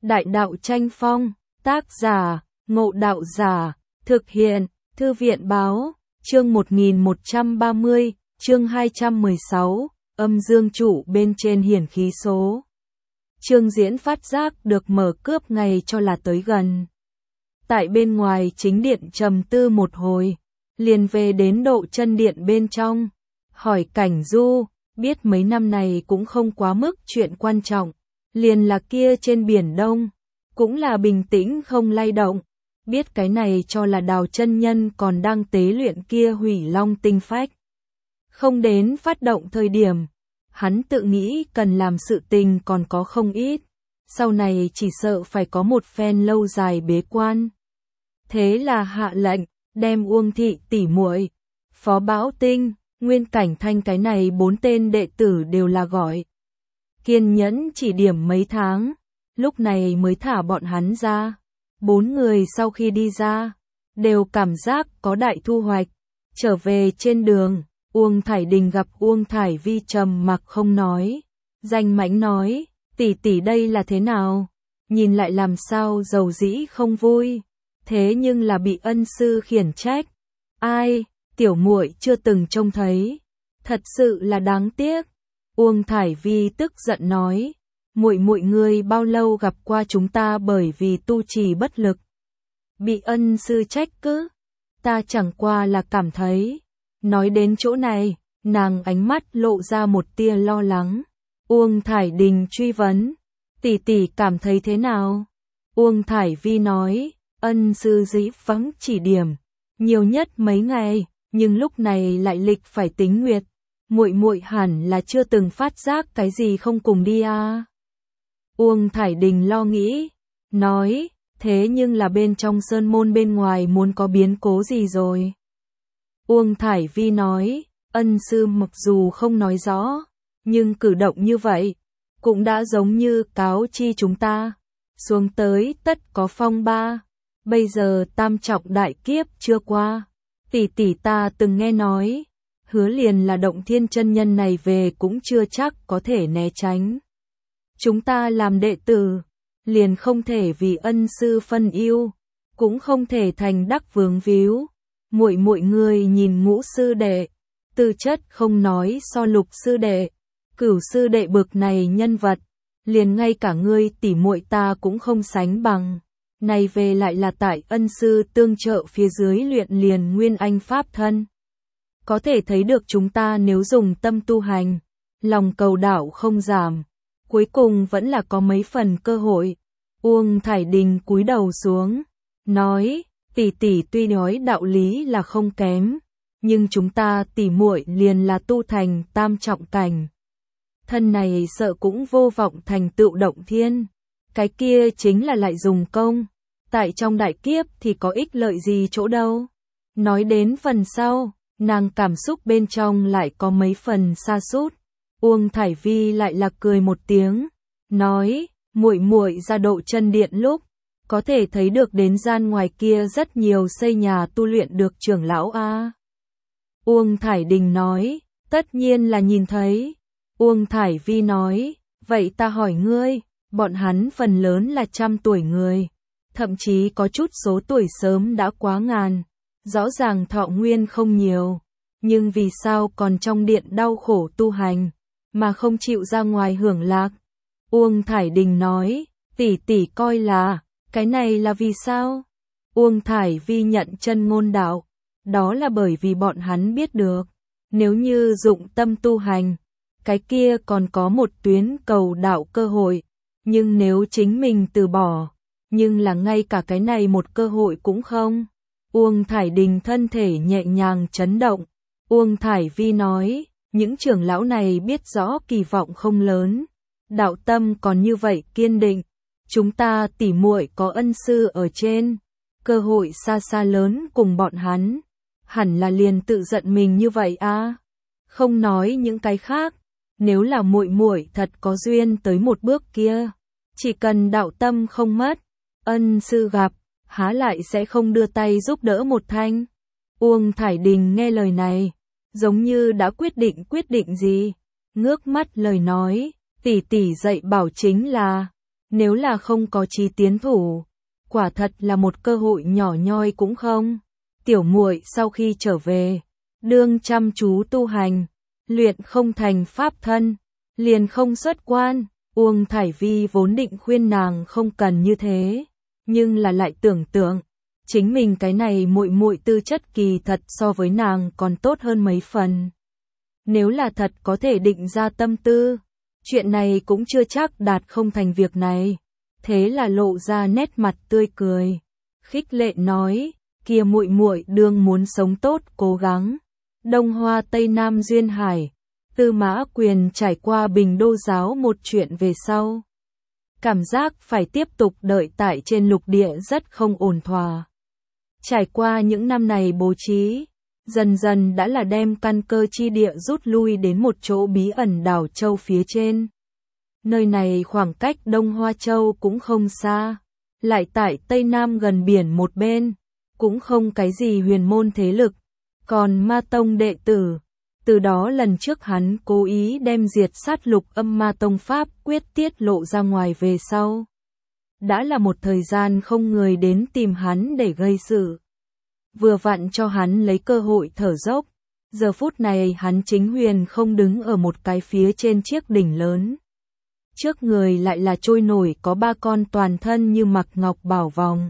Đại đạo tranh phong, tác giả, Ngộ Đạo Giả, thực hiện, Thư viện báo, chương 1130, chương 216, âm dương trụ bên trên hiển khí số. Chương diễn phát giác được mở cướp ngày cho là tới gần. Tại bên ngoài chính điện trầm tư một hồi, liền về đến độ chân điện bên trong, hỏi Cảnh Du, biết mấy năm này cũng không quá mức chuyện quan trọng, liền là kia trên biển Đông, cũng là bình tĩnh không lay động, biết cái này cho là Đào chân nhân còn đang tế luyện kia Hủy Long tinh phách. Không đến phát động thời điểm, hắn tự nghĩ cần làm sự tình còn có không ít, sau này chỉ sợ phải có một phen lâu dài bế quan. Thế là hạ lệnh, đem Uông Thị tỷ muội, Phó Bảo Tinh, Nguyên Cảnh Thanh cái này 4 tên đệ tử đều là gọi. Kiên nhẫn chỉ điểm mấy tháng, lúc này mới thả bọn hắn ra. 4 người sau khi đi ra, đều cảm giác có đại thu hoạch. Trở về trên đường, Uông Thải Đình gặp Uông Thải Vi trầm mặc không nói. Danh mãnh nói, tỷ tỷ đây là thế nào? Nhìn lại làm sao dầu dĩ không vui. Thế nhưng là bị ân sư khiển trách. Ai, tiểu muội chưa từng trông thấy. Thật sự là đáng tiếc. Uông Thải Vi tức giận nói, muội ngươi bao lâu gặp qua chúng ta bởi vì tu trì bất lực. Bị ân sư trách cứ. Ta chẳng qua là cảm thấy. Nói đến chỗ này, nàng ánh mắt lộ ra một tia lo lắng. Uông Thải Đình truy vấn, tỷ tỷ cảm thấy thế nào? Uông Thải Vi nói, ân sư dĩ vắng chỉ điểm, nhiều nhất mấy ngày, nhưng lúc này lại lịch phải tính nguyệt. Muội hẳn là chưa từng phát giác cái gì không cùng đi à? Uông Thải Đình lo nghĩ, nói, thế nhưng là bên trong sơn môn bên ngoài muốn có biến cố gì rồi? Uông Thải Vi nói, ân sư mặc dù không nói rõ, nhưng cử động như vậy, cũng đã giống như cáo chi chúng ta, xuống tới tất có phong ba, bây giờ tam trọng đại kiếp chưa qua, tỷ tỷ ta từng nghe nói, hứa liền là Động Thiên chân nhân này về cũng chưa chắc có thể né tránh. Chúng ta làm đệ tử, liền không thể vì ân sư phân ưu, cũng không thể thành đắc vướng víu. Muội người nhìn Ngũ sư đệ, tư chất không nói so Lục sư đệ, Cửu sư đệ bực này nhân vật, liền ngay cả ngươi tỷ muội ta cũng không sánh bằng. Này về lại là tại ân sư tương trợ phía dưới luyện liền nguyên anh pháp thân. Có thể thấy được chúng ta nếu dùng tâm tu hành, lòng cầu đạo không giảm, cuối cùng vẫn là có mấy phần cơ hội. Uông Thải Đình cúi đầu xuống, nói, tỷ tỷ tuy nói đạo lý là không kém, nhưng chúng ta tỷ muội liền là tu thành tam trọng cảnh. Thân này sợ cũng vô vọng thành tựu Động Thiên, cái kia chính là lại dùng công, tại trong đại kiếp thì có ích lợi gì chỗ đâu. Nói đến phần sau, nàng cảm xúc bên trong lại có mấy phần sa sút. Uông Thải Vi lại là cười một tiếng, nói, muội ra độ chân điện lúc, có thể thấy được đến gian ngoài kia rất nhiều xây nhà tu luyện được trưởng lão a. Uông Thải Đình nói, tất nhiên là nhìn thấy. Uông Thải Vi nói, vậy ta hỏi ngươi, bọn hắn phần lớn là 100 tuổi người, thậm chí có chút số tuổi sớm đã quá ngàn, rõ ràng thọ nguyên không nhiều, nhưng vì sao còn trong điện đau khổ tu hành, mà không chịu ra ngoài hưởng lạc? Uông Thải Đình nói, tỷ tỷ coi là, cái này là vì sao? Uông Thải Vi nhận chân ngôn đạo, đó là bởi vì bọn hắn biết được, nếu như dụng tâm tu hành, cái kia còn có một tuyến cầu đạo cơ hội, nhưng nếu chính mình từ bỏ, nhưng là ngay cả cái này một cơ hội cũng không. Uông Thải Đình thân thể nhẹ nhàng chấn động. Uông Thải Vi nói, những trưởng lão này biết rõ kỳ vọng không lớn, đạo tâm còn như vậy kiên định, chúng ta tỷ muội có ân sư ở trên, cơ hội xa xa lớn cùng bọn hắn, hẳn là liền tự giận mình như vậy à? Không nói những cái khác, nếu là muội thật có duyên tới một bước kia, chỉ cần đạo tâm không mất, ân sư gặp, há lại sẽ không đưa tay giúp đỡ một thanh. Uông Thải Đình nghe lời này, giống như đã quyết định gì, ngước mắt lời nói, tỷ tỷ dạy bảo chính là, Nếu là không có chí tiến thủ, quả thật là một cơ hội nhỏ nhoi cũng không. Tiểu muội sau khi trở về, đương chăm chú tu hành, luyện không thành pháp thân, liền không xuất quan. Uông Thải Vi vốn định khuyên nàng không cần như thế, nhưng là lại tưởng tượng, chính mình cái này muội muội tư chất kỳ thật so với nàng còn tốt hơn mấy phần. Nếu là thật có thể định ra tâm tư, chuyện này cũng chưa chắc đạt không thành việc này. Thế là lộ ra nét mặt tươi cười, khích lệ nói, kia muội muội đương muốn sống tốt cố gắng. Đông Hoa Tây Nam duyên hải, Tư Mã Quyền trải qua Bình Đô giáo một chuyện về sau. Cảm giác phải tiếp tục đợi tại trên lục địa rất không ổn thỏa. Trải qua những năm này bố trí, dần dần đã là đem căn cơ chi địa rút lui đến một chỗ bí ẩn đảo châu phía trên. Nơi này khoảng cách Đông Hoa Châu cũng không xa, lại tại Tây Nam gần biển một bên, cũng không cái gì huyền môn thế lực, còn Ma Tông đệ tử. Từ đó lần trước hắn cố ý đem diệt sát Lục Âm Ma Tông pháp quyết tiết lộ ra ngoài về sau. Đã là một thời gian không người đến tìm hắn để gây sự. Vừa vặn cho hắn lấy cơ hội thở dốc, giờ phút này hắn chính huyền không đứng ở một cái phía trên chiếc đỉnh lớn. Trước người lại là trôi nổi có 3 con toàn thân như mặc ngọc bảo vòng.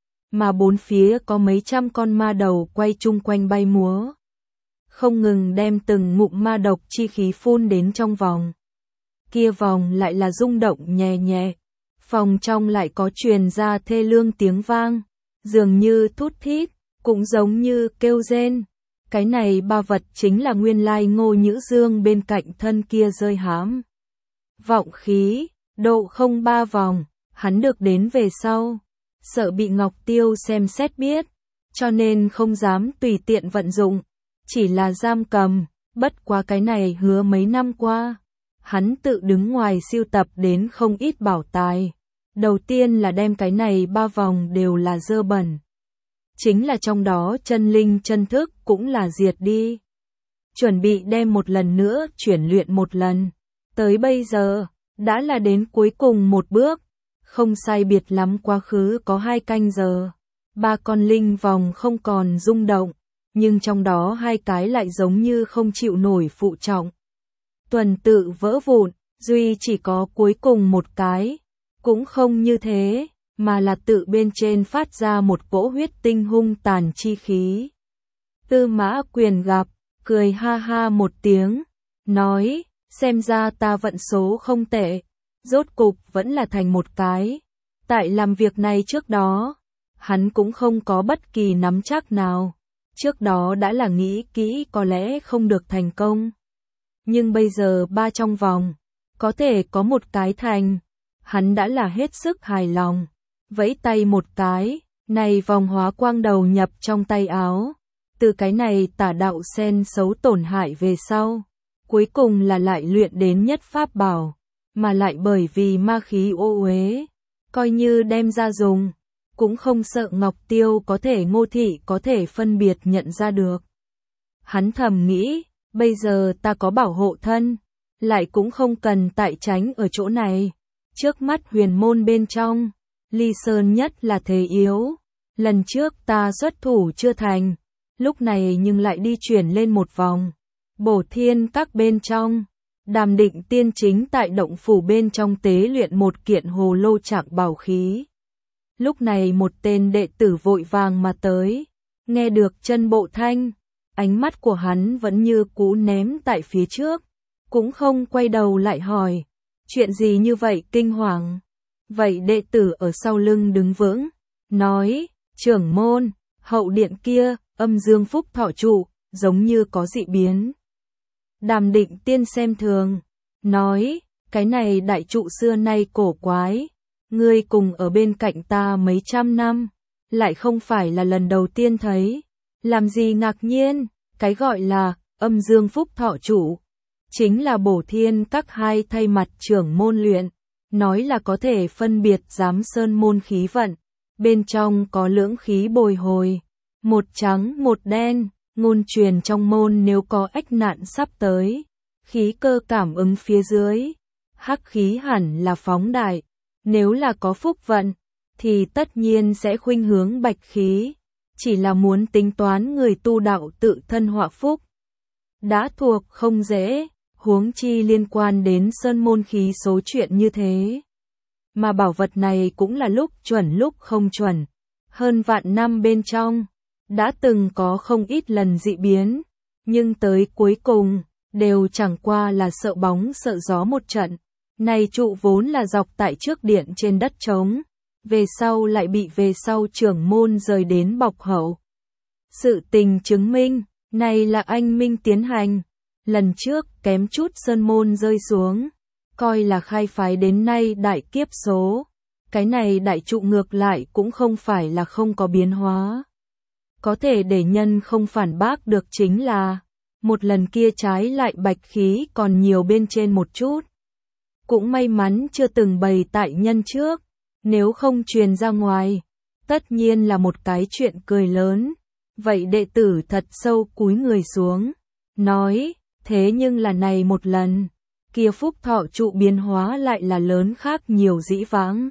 Mà bốn phía có mấy trăm con ma đầu quay chung quanh bay múa. Không ngừng đem từng ngụm ma độc chi khí phun đến trong vòng. Kia vòng lại là rung động nhẹ nhẹ. Phòng trong lại có truyền ra thê lương tiếng vang. Dường như thút thít, cũng giống như kêu rên. Cái này ba vật chính là nguyên lai Ngô Nhữ Dương bên cạnh thân kia rơi hãm. Vọng khí, độ không 3 vòng, hắn được đến về sau. Sợ bị Ngọc Tiêu xem xét biết, cho nên không dám tùy tiện vận dụng. Chỉ là giam cầm, bất quá cái này hứa mấy năm qua. Hắn tự đứng ngoài sưu tập đến không ít bảo tài. Đầu tiên là đem cái này 3 vòng đều là dơ bẩn. Chính là trong đó chân linh chân thức cũng là diệt đi. Chuẩn bị đem một lần nữa chuyển luyện một lần. Tới bây giờ, đã là đến cuối cùng một bước. Không sai biệt lắm quá khứ có 2 canh giờ. 3 con linh vòng không còn rung động. Nhưng trong đó 2 cái lại giống như không chịu nổi phụ trọng. Tuần tự vỡ vụn, duy chỉ có cuối cùng một cái. Cũng không như thế, mà là tự bên trên phát ra một cỗ huyết tinh hung tàn chi khí. Tư Mã Quyền gặp, cười ha ha một tiếng, nói, xem ra ta vận số không tệ, rốt cục vẫn là thành một cái. Tại làm việc này trước đó, hắn cũng không có bất kỳ nắm chắc nào. Trước đó đã là nghĩ kỹ có lẽ không được thành công. Nhưng bây giờ 3 trong vòng, có thể có một cái thành. Hắn đã là hết sức hài lòng. Vẫy tay một cái, này vòng hóa quang đầu nhập trong tay áo. Từ cái này tả đạo sen xấu tổn hại về sau. Cuối cùng là lại luyện đến nhất pháp bảo. Mà lại bởi vì ma khí ô uế, coi như đem ra dùng. Cũng không sợ Ngọc Tiêu có thể Ngô Thị có thể phân biệt nhận ra được. Hắn thầm nghĩ, bây giờ ta có bảo hộ thân, lại cũng không cần tại tránh ở chỗ này. Trước mắt huyền môn bên trong, Ly Sơn nhất là thế yếu. Lần trước ta xuất thủ chưa thành, lúc này nhưng lại đi chuyển lên một vòng. Bổ Thiên các bên trong, Đàm Định Tiên chính tại động phủ bên trong tế luyện một kiện hồ lô trạng bảo khí. Lúc này một tên đệ tử vội vàng mà tới, nghe được chân bộ thanh, ánh mắt của hắn vẫn như cũ ném tại phía trước, cũng không quay đầu lại hỏi, chuyện gì như vậy kinh hoàng. Vậy đệ tử ở sau lưng đứng vững, nói, trưởng môn, hậu điện kia, âm dương phúc thọ trụ, giống như có dị biến. Đàm Định Tiên xem thường, nói, cái này đại trụ xưa nay cổ quái. Ngươi cùng ở bên cạnh ta mấy trăm năm, lại không phải là lần đầu tiên thấy. Làm gì ngạc nhiên, cái gọi là âm dương phúc thọ chủ, chính là Bổ Thiên các 2 thay mặt trưởng môn luyện, nói là có thể phân biệt giám sơn môn khí vận, bên trong có lưỡng khí bồi hồi, một trắng một đen, ngôn truyền trong môn nếu có ách nạn sắp tới, khí cơ cảm ứng phía dưới, hắc khí hẳn là phóng đại. Nếu là có phúc vận, thì tất nhiên sẽ khuynh hướng bạch khí, chỉ là muốn tính toán người tu đạo tự thân họa phúc. Đã thuộc không dễ, huống chi liên quan đến sơn môn khí số chuyện như thế. Mà bảo vật này cũng là lúc chuẩn lúc không chuẩn, hơn vạn năm bên trong, đã từng có không ít lần dị biến, nhưng tới cuối cùng, đều chẳng qua là sợ bóng sợ gió một trận. Này trụ vốn là dọc tại trước điện trên đất trống, về sau lại bị về sau trưởng môn rời đến bọc hậu. Sự tình chứng minh, này là anh minh tiến hành, lần trước kém chút sơn môn rơi xuống, coi là khai phái đến nay đại kiếp số. Cái này đại trụ ngược lại cũng không phải là không có biến hóa. Có thể để nhân không phản bác được chính là, một lần kia trái lại bạch khí còn nhiều bên trên một chút. Cũng may mắn chưa từng bày tại nhân trước, nếu không truyền ra ngoài, tất nhiên là một cái chuyện cười lớn. Vậy đệ tử thật sâu cúi người xuống, nói, thế nhưng là này một lần, kia phúc thọ trụ biến hóa lại là lớn khác nhiều dĩ vãng.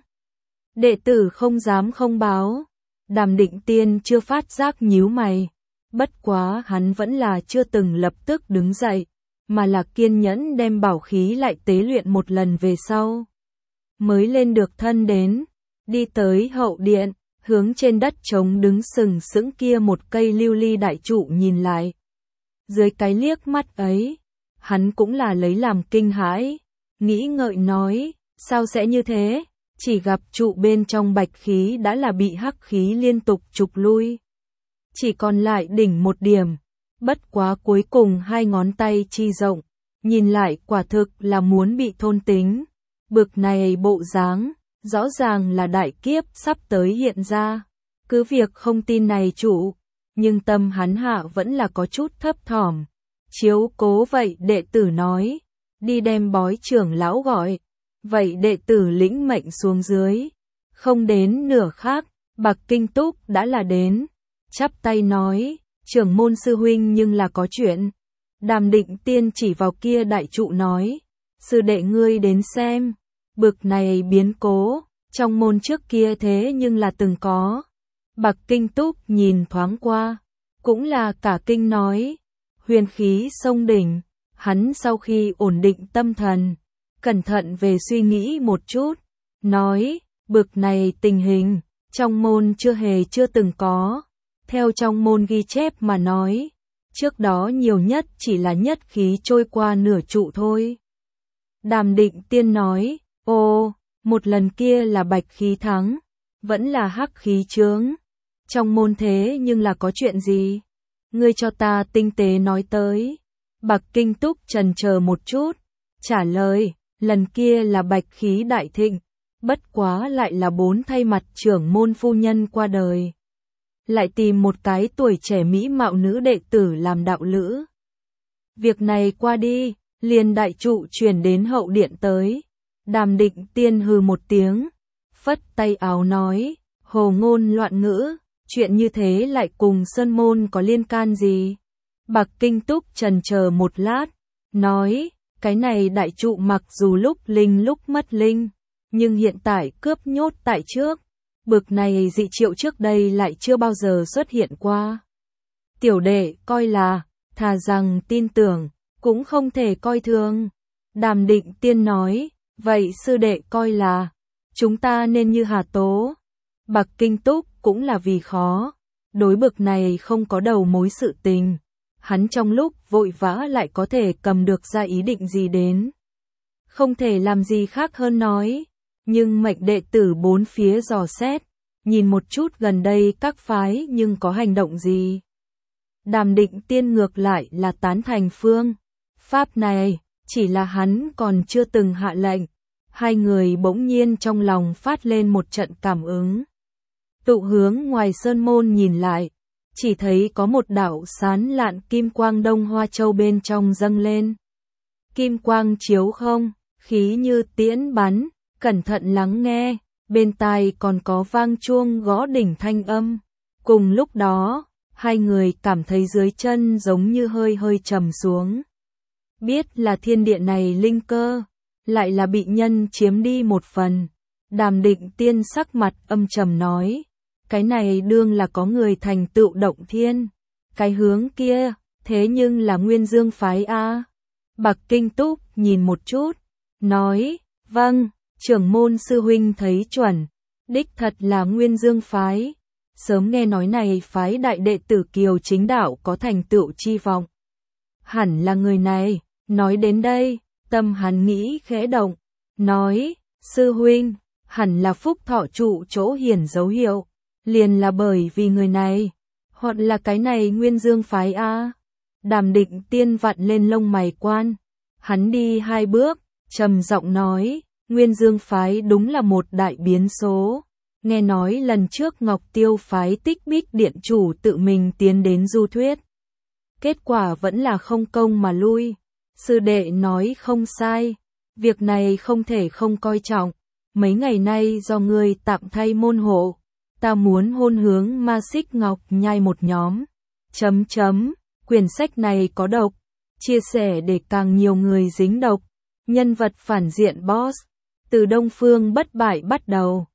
Đệ tử không dám không báo, Đàm Định Tiên chưa phát giác nhíu mày, bất quá hắn vẫn là chưa từng lập tức đứng dậy, mà là kiên nhẫn đem bảo khí lại tế luyện một lần về sau. Mới lên được thân đến, đi tới hậu điện, hướng trên đất trống đứng sừng sững kia một cây lưu ly đại trụ nhìn lại. Dưới cái liếc mắt ấy, hắn cũng là lấy làm kinh hãi, nghĩ ngợi nói, sao sẽ như thế? Chỉ gặp trụ bên trong bạch khí đã là bị hắc khí liên tục trục lui. Chỉ còn lại đỉnh một điểm, bất quá cuối cùng hai ngón tay chi rộng, nhìn lại quả thực là muốn bị thôn tính. Bực này bộ dáng, rõ ràng là đại kiếp sắp tới hiện ra. Cứ việc không tin này chủ, nhưng tâm hắn hạ vẫn là có chút thấp thỏm. Chiếu cố vậy đệ tử nói, đi đem bói trưởng lão gọi. Vậy đệ tử lĩnh mệnh xuống dưới, không đến nửa khác, Bạc Kinh Túc đã là đến, chắp tay nói, trưởng môn sư huynh nhưng là có chuyện. Đàm Định Tiên chỉ vào kia đại trụ nói, sư đệ ngươi đến xem, bực này biến cố, trong môn trước kia thế nhưng là từng có. Bạc Kinh Túc nhìn thoáng qua, cũng là cả kinh nói, huyền khí sông đỉnh, hắn sau khi ổn định tâm thần, cẩn thận về suy nghĩ một chút, nói, bực này tình hình, trong môn chưa từng có. Theo trong môn ghi chép mà nói, trước đó nhiều nhất chỉ là nhất khí trôi qua nửa trụ thôi. Đàm Định Tiên nói, ô, một lần kia là bạch khí thắng, vẫn là hắc khí chướng. Trong môn thế nhưng là có chuyện gì? Ngươi cho ta tinh tế nói tới. Bạc Kinh Túc trần chờ một chút, trả lời, lần kia là bạch khí đại thịnh, bất quá lại là 4 thay mặt trưởng môn phu nhân qua đời. Lại tìm một cái tuổi trẻ mỹ mạo nữ đệ tử làm đạo lữ. Việc này qua đi, liền đại trụ chuyển đến hậu điện tới. Đàm Định Tiên hừ một tiếng, phất tay áo nói, hồ ngôn loạn ngữ, chuyện như thế lại cùng sơn môn có liên can gì? Bạc Kinh Túc trần chờ một lát, nói, cái này đại trụ mặc dù lúc linh lúc mất linh, nhưng hiện tại cướp nhốt tại trước. Bực này dị triệu trước đây lại chưa bao giờ xuất hiện qua. Tiểu đệ coi là, thà rằng tin tưởng, cũng không thể coi thường. Đàm Định Tiên nói, vậy sư đệ coi là, chúng ta nên như Hà Tố. Bạc Kinh Túc cũng là vì khó, đối bực này không có đầu mối sự tình. Hắn trong lúc vội vã lại có thể cầm được ra ý định gì đến. Không thể làm gì khác hơn nói. Nhưng mệnh đệ tử bốn phía dò xét, nhìn một chút gần đây các phái nhưng có hành động gì. Đàm Định Tiên ngược lại là tán thành phương pháp này, chỉ là hắn còn chưa từng hạ lệnh. Hai người bỗng nhiên trong lòng phát lên một trận cảm ứng. Tụ hướng ngoài sơn môn nhìn lại, chỉ thấy có một đạo sán lạn kim quang đông hoa châu bên trong dâng lên. Kim quang chiếu không, khí như tiễn bắn. Cẩn thận lắng nghe, bên tai còn có vang chuông gõ đỉnh thanh âm. Cùng lúc đó, hai người cảm thấy dưới chân giống như hơi hơi trầm xuống. Biết là thiên địa này linh cơ, lại là bị nhân chiếm đi một phần. Đàm Định Tiên sắc mặt âm trầm nói, cái này đương là có người thành tựu động thiên, cái hướng kia, thế nhưng là Nguyên Dương phái a. Bạc Kinh Túc nhìn một chút, nói, vâng, trưởng môn sư huynh thấy chuẩn, đích thật là Nguyên Dương phái. Sớm nghe nói này phái đại đệ tử Kiều Chính Đạo có thành tựu chi vọng. Hẳn là người này, nói đến đây, tâm hắn nghĩ khẽ động, nói, sư huynh, hẳn là Phúc Thọ trụ chỗ hiển dấu hiệu, liền là bởi vì người này, hoặc là cái này Nguyên Dương phái a. Đàm Định Tiên vặn lên lông mày quan, hắn đi 2 bước, trầm giọng nói, Nguyên Dương phái đúng là một đại biến số. Nghe nói lần trước Ngọc Tiêu phái Tích Bích điện chủ tự mình tiến đến du thuyết. Kết quả vẫn là không công mà lui. Sư đệ nói không sai, việc này không thể không coi trọng. Mấy ngày nay do ngươi tạm thay môn hộ, ta muốn hôn hướng Ma Xích Ngọc Nhai một nhóm. Quyển sách này có độc, chia sẻ để càng nhiều người dính độc. Nhân vật phản diện boss, từ Đông Phương bất bại bắt đầu.